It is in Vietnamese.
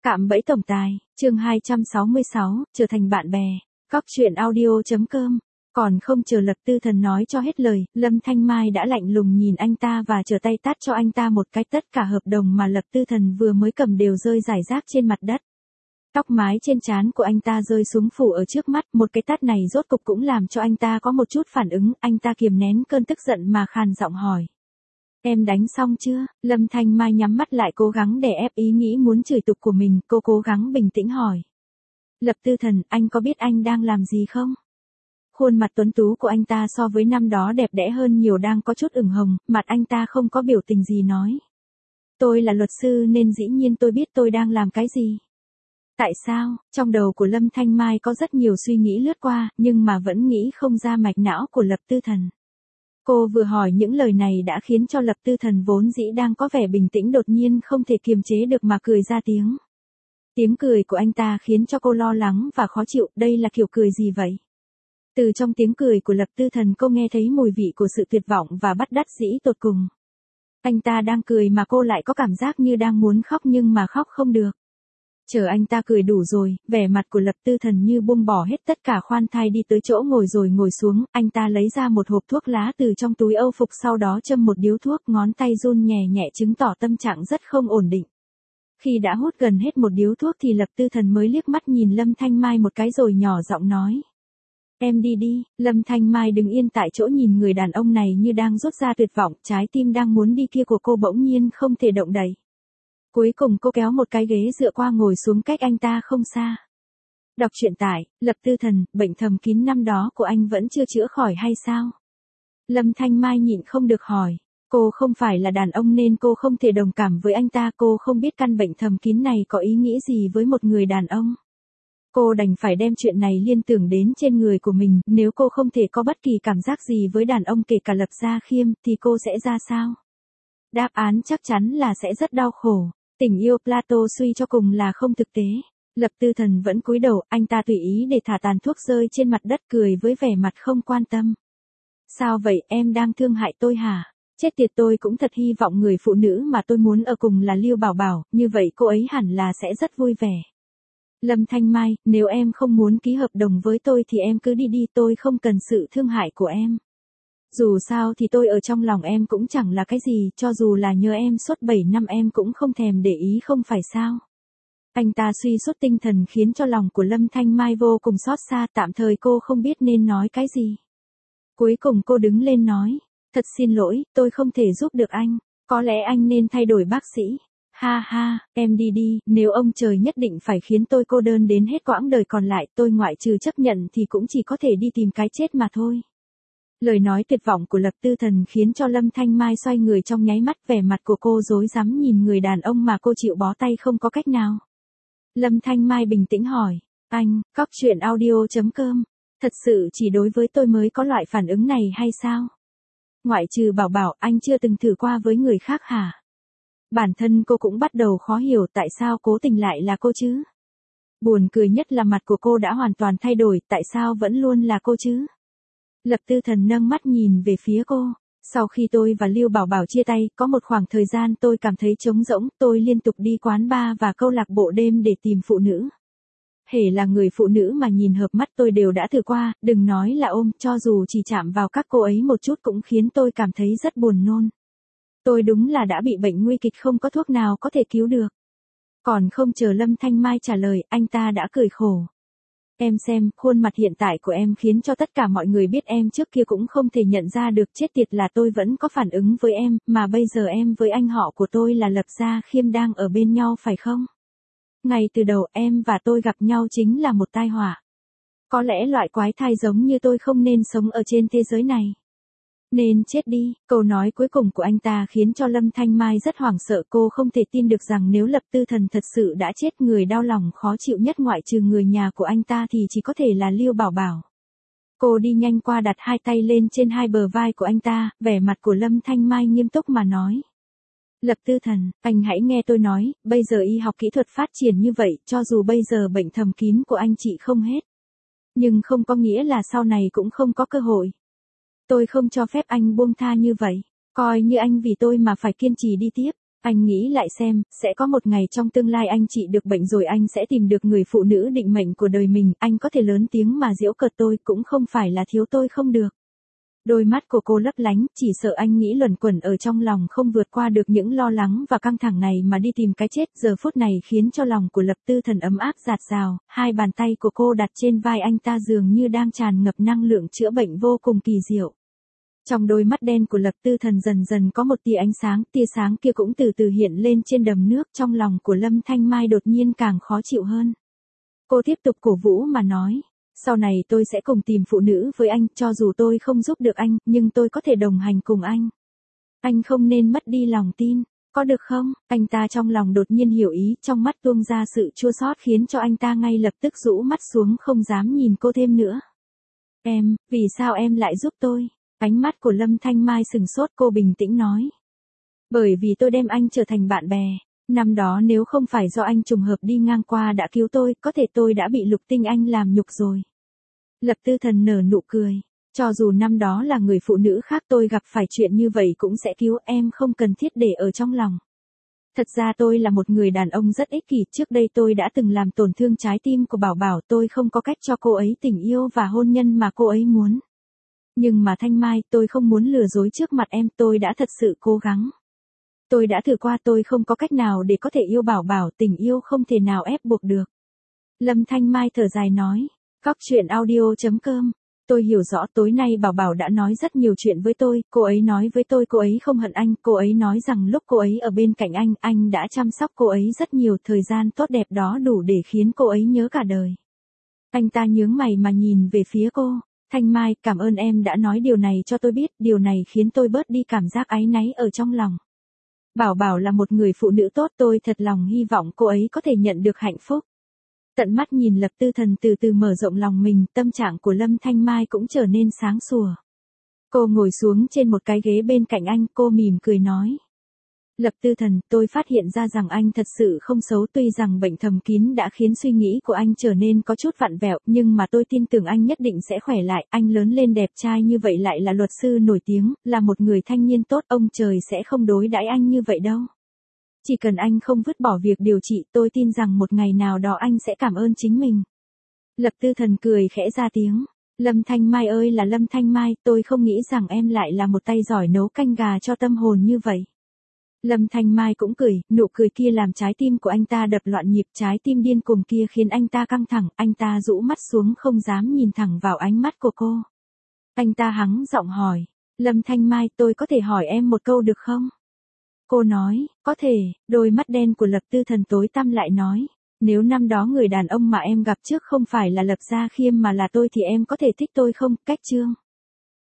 Cạm bẫy tổng tài, chương 266, trở thành bạn bè. Góc truyện audio.com. Còn không chờ Lập Tư Thần nói cho hết lời, Lâm Thanh Mai đã lạnh lùng nhìn anh ta và trở tay tát cho anh ta một cái. Tất cả hợp đồng mà Lập Tư Thần vừa mới cầm đều rơi rải rác trên mặt đất. Tóc mái trên trán của anh ta rơi xuống phủ ở trước mắt, một cái tát này rốt cục cũng làm cho anh ta có một chút phản ứng. Anh ta kiềm nén cơn tức giận mà khàn giọng hỏi: "Em đánh xong chưa?" Lâm Thanh Mai nhắm mắt lại cố gắng đè ép ý nghĩ muốn chửi tục của mình, cô cố gắng bình tĩnh hỏi: "Lập Tư Thần, anh có biết anh đang làm gì không?" Khuôn mặt tuấn tú của anh ta so với năm đó đẹp đẽ hơn nhiều, đang có chút ửng hồng, mặt anh ta không có biểu tình gì nói: "Tôi là luật sư nên dĩ nhiên tôi biết tôi đang làm cái gì." Tại sao? Trong đầu của Lâm Thanh Mai có rất nhiều suy nghĩ lướt qua, nhưng mà vẫn nghĩ không ra mạch não của Lập Tư Thần. Cô vừa hỏi những lời này đã khiến cho Lập Tư Thần vốn dĩ đang có vẻ bình tĩnh đột nhiên không thể kiềm chế được mà cười ra tiếng. Tiếng cười của anh ta khiến cho cô lo lắng và khó chịu, đây là kiểu cười gì vậy? Từ trong tiếng cười của Lập Tư Thần cô nghe thấy mùi vị của sự tuyệt vọng và bất đắc dĩ tột cùng. Anh ta đang cười mà cô lại có cảm giác như đang muốn khóc nhưng mà khóc không được. Chờ anh ta cười đủ rồi, vẻ mặt của Lập Tư Thần như buông bỏ hết tất cả khoan thai đi tới chỗ ngồi rồi ngồi xuống, anh ta lấy ra một hộp thuốc lá từ trong túi âu phục, sau đó châm một điếu thuốc, ngón tay run nhẹ nhẹ chứng tỏ tâm trạng rất không ổn định. Khi đã hút gần hết một điếu thuốc thì Lập Tư Thần mới liếc mắt nhìn Lâm Thanh Mai một cái rồi nhỏ giọng nói: "Em đi đi." Lâm Thanh Mai đứng yên tại chỗ nhìn người đàn ông này như đang rút ra tuyệt vọng, trái tim đang muốn đi kia của cô bỗng nhiên không thể động đậy. Cuối cùng cô kéo một cái ghế dựa qua ngồi xuống cách anh ta không xa. Đọc truyện tại, Lập Tư Thần, bệnh thầm kín năm đó của anh vẫn chưa chữa khỏi hay sao? Lâm Thanh Mai nhịn không được hỏi. Cô không phải là đàn ông nên cô không thể đồng cảm với anh ta, cô không biết căn bệnh thầm kín này có ý nghĩ gì với một người đàn ông. Cô đành phải đem chuyện này liên tưởng đến trên người của mình, nếu cô không thể có bất kỳ cảm giác gì với đàn ông kể cả Lập Gia Khiêm thì cô sẽ ra sao? Đáp án chắc chắn là sẽ rất đau khổ. Tình yêu Plato suy cho cùng là không thực tế. Lập Tư Thần vẫn cúi đầu, anh ta tùy ý để thả tàn thuốc rơi trên mặt đất, cười với vẻ mặt không quan tâm. "Sao vậy, em đang thương hại tôi hả? Chết tiệt, tôi cũng thật hy vọng người phụ nữ mà tôi muốn ở cùng là Lưu Bảo Bảo, như vậy cô ấy hẳn là sẽ rất vui vẻ." "Lâm Thanh Mai, nếu em không muốn ký hợp đồng với tôi thì em cứ đi đi, tôi không cần sự thương hại của em. Dù sao thì tôi ở trong lòng em cũng chẳng là cái gì, cho dù là nhớ em suốt 7 năm em cũng không thèm để ý, không phải sao?" Anh ta suy sút tinh thần khiến cho lòng của Lâm Thanh Mai vô cùng xót xa, tạm thời cô không biết nên nói cái gì. Cuối cùng cô đứng lên nói: "Thật xin lỗi, tôi không thể giúp được anh, có lẽ anh nên thay đổi bác sĩ." "Ha ha, em đi đi, nếu ông trời nhất định phải khiến tôi cô đơn đến hết quãng đời còn lại, tôi ngoại trừ chấp nhận thì cũng chỉ có thể đi tìm cái chết mà thôi." Lời nói tuyệt vọng của Lập Tư Thần khiến cho Lâm Thanh Mai xoay người trong nháy mắt, vẻ mặt của cô rối rắm nhìn người đàn ông mà cô chịu bó tay không có cách nào. Lâm Thanh Mai bình tĩnh hỏi: "Anh, Góc truyện audio.com, thật sự chỉ đối với tôi mới có loại phản ứng này hay sao? Ngoại trừ Bảo Bảo, anh chưa từng thử qua với người khác hả?" Bản thân cô cũng bắt đầu khó hiểu tại sao cố tình lại là cô chứ. Buồn cười nhất là mặt của cô đã hoàn toàn thay đổi, tại sao vẫn luôn là cô chứ? Lập Tư Thần nâng mắt nhìn về phía cô. "Sau khi tôi và Lưu Bảo Bảo chia tay, có một khoảng thời gian tôi cảm thấy trống rỗng, tôi liên tục đi quán bar và câu lạc bộ đêm để tìm phụ nữ. Hễ là người phụ nữ mà nhìn hợp mắt tôi đều đã thử qua, đừng nói là ôm, cho dù chỉ chạm vào các cô ấy một chút cũng khiến tôi cảm thấy rất buồn nôn. Tôi đúng là đã bị bệnh nguy kịch, không có thuốc nào có thể cứu được." Còn không chờ Lâm Thanh Mai trả lời, anh ta đã cười khổ: "Em xem, khuôn mặt hiện tại của em khiến cho tất cả mọi người biết em trước kia cũng không thể nhận ra được, chết tiệt là tôi vẫn có phản ứng với em, mà bây giờ em với anh họ của tôi là Lập Gia Khiêm đang ở bên nhau phải không? Ngay từ đầu em và tôi gặp nhau chính là một tai họa. Có lẽ loại quái thai giống như tôi không nên sống ở trên thế giới này. Nên chết đi." Câu nói cuối cùng của anh ta khiến cho Lâm Thanh Mai rất hoảng sợ, cô không thể tin được rằng nếu Lập Tư Thần thật sự đã chết, người đau lòng khó chịu nhất ngoại trừ người nhà của anh ta thì chỉ có thể là Lưu Bảo Bảo. Cô đi nhanh qua đặt hai tay lên trên hai bờ vai của anh ta, vẻ mặt của Lâm Thanh Mai nghiêm túc mà nói: "Lập Tư Thần, anh hãy nghe tôi nói, bây giờ y học kỹ thuật phát triển như vậy, cho dù bây giờ bệnh thầm kín của anh trị không hết, nhưng không có nghĩa là sau này cũng không có cơ hội. Tôi không cho phép anh buông tha như vậy, coi như anh vì tôi mà phải kiên trì đi tiếp. Anh nghĩ lại xem, sẽ có một ngày trong tương lai anh trị được bệnh rồi anh sẽ tìm được người phụ nữ định mệnh của đời mình, anh có thể lớn tiếng mà giễu cợt tôi cũng không phải là thiếu tôi không được. Đôi mắt của cô lấp lánh, chỉ sợ anh nghĩ luẩn quẩn ở trong lòng không vượt qua được những lo lắng và căng thẳng này mà đi tìm cái chết, giờ phút này khiến cho lòng của Lập Tư Thần ấm áp dạt dào, hai bàn tay của cô đặt trên vai anh ta dường như đang tràn ngập năng lượng chữa bệnh vô cùng kỳ diệu. Trong đôi mắt đen của Lập Tư Thần dần dần có một tia ánh sáng, tia sáng kia cũng từ từ hiện lên trên đầm nước, trong lòng của Lâm Thanh Mai đột nhiên càng khó chịu hơn. Cô tiếp tục cổ vũ mà nói, sau này tôi sẽ cùng tìm phụ nữ với anh, cho dù tôi không giúp được anh, nhưng tôi có thể đồng hành cùng anh. Anh không nên mất đi lòng tin, có được không? Anh ta trong lòng đột nhiên hiểu ý, trong mắt tuôn ra sự chua xót khiến cho anh ta ngay lập tức rũ mắt xuống không dám nhìn cô thêm nữa. Em, vì sao em lại giúp tôi? Ánh mắt của Lâm Thanh Mai sừng sốt, cô bình tĩnh nói. Bởi vì tôi đem anh trở thành bạn bè. Năm đó nếu không phải do anh trùng hợp đi ngang qua đã cứu tôi, có thể tôi đã bị Lục Tinh Anh làm nhục rồi. Lập Tư Thần nở nụ cười. Cho dù năm đó là người phụ nữ khác tôi gặp phải chuyện như vậy cũng sẽ cứu em, không cần thiết để ở trong lòng. Thật ra tôi là một người đàn ông rất ích kỷ, trước đây tôi đã từng làm tổn thương trái tim của Bảo Bảo, tôi không có cách cho cô ấy tình yêu và hôn nhân mà cô ấy muốn. Nhưng mà Thanh Mai, tôi không muốn lừa dối trước mặt em, tôi đã thật sự cố gắng. Tôi đã thử qua, tôi không có cách nào để có thể yêu Bảo Bảo, tình yêu không thể nào ép buộc được. Lâm Thanh Mai thở dài nói, Góc truyện audio.com. Tôi hiểu rõ tối nay Bảo Bảo đã nói rất nhiều chuyện với tôi, cô ấy nói với tôi cô ấy không hận anh, cô ấy nói rằng lúc cô ấy ở bên cạnh anh đã chăm sóc cô ấy rất nhiều, thời gian tốt đẹp đó đủ để khiến cô ấy nhớ cả đời. Anh ta nhướng mày mà nhìn về phía cô. Thanh Mai, cảm ơn em đã nói điều này cho tôi biết, điều này khiến tôi bớt đi cảm giác áy náy ở trong lòng. Bảo Bảo là một người phụ nữ tốt, tôi thật lòng hy vọng cô ấy có thể nhận được hạnh phúc. Tận mắt nhìn Lập Tư Thần từ từ mở rộng lòng mình, tâm trạng của Lâm Thanh Mai cũng trở nên sáng sủa. Cô ngồi xuống trên một cái ghế bên cạnh anh, cô mỉm cười nói. Lập Tư Thần, tôi phát hiện ra rằng anh thật sự không xấu, tuy rằng bệnh thầm kín đã khiến suy nghĩ của anh trở nên có chút vặn vẹo, nhưng mà tôi tin tưởng anh nhất định sẽ khỏe lại, anh lớn lên đẹp trai như vậy lại là luật sư nổi tiếng, là một người thanh niên tốt, ông trời sẽ không đối đãi anh như vậy đâu. Chỉ cần anh không vứt bỏ việc điều trị, tôi tin rằng một ngày nào đó anh sẽ cảm ơn chính mình. Lập Tư Thần cười khẽ ra tiếng. Lâm Thanh Mai ơi là Lâm Thanh Mai, tôi không nghĩ rằng em lại là một tay giỏi nấu canh gà cho tâm hồn như vậy. Lâm Thanh Mai cũng cười, nụ cười kia làm trái tim của anh ta đập loạn nhịp, trái tim điên cuồng kia khiến anh ta căng thẳng, anh ta rũ mắt xuống không dám nhìn thẳng vào ánh mắt của cô. Anh ta hắng giọng hỏi, Lâm Thanh Mai, tôi có thể hỏi em một câu được không? Cô nói, có thể, đôi mắt đen của Lập Tư Thần tối tăm lại nói, nếu năm đó người đàn ông mà em gặp trước không phải là Lập Gia Khiêm mà là tôi thì em có thể thích tôi không? Cách chương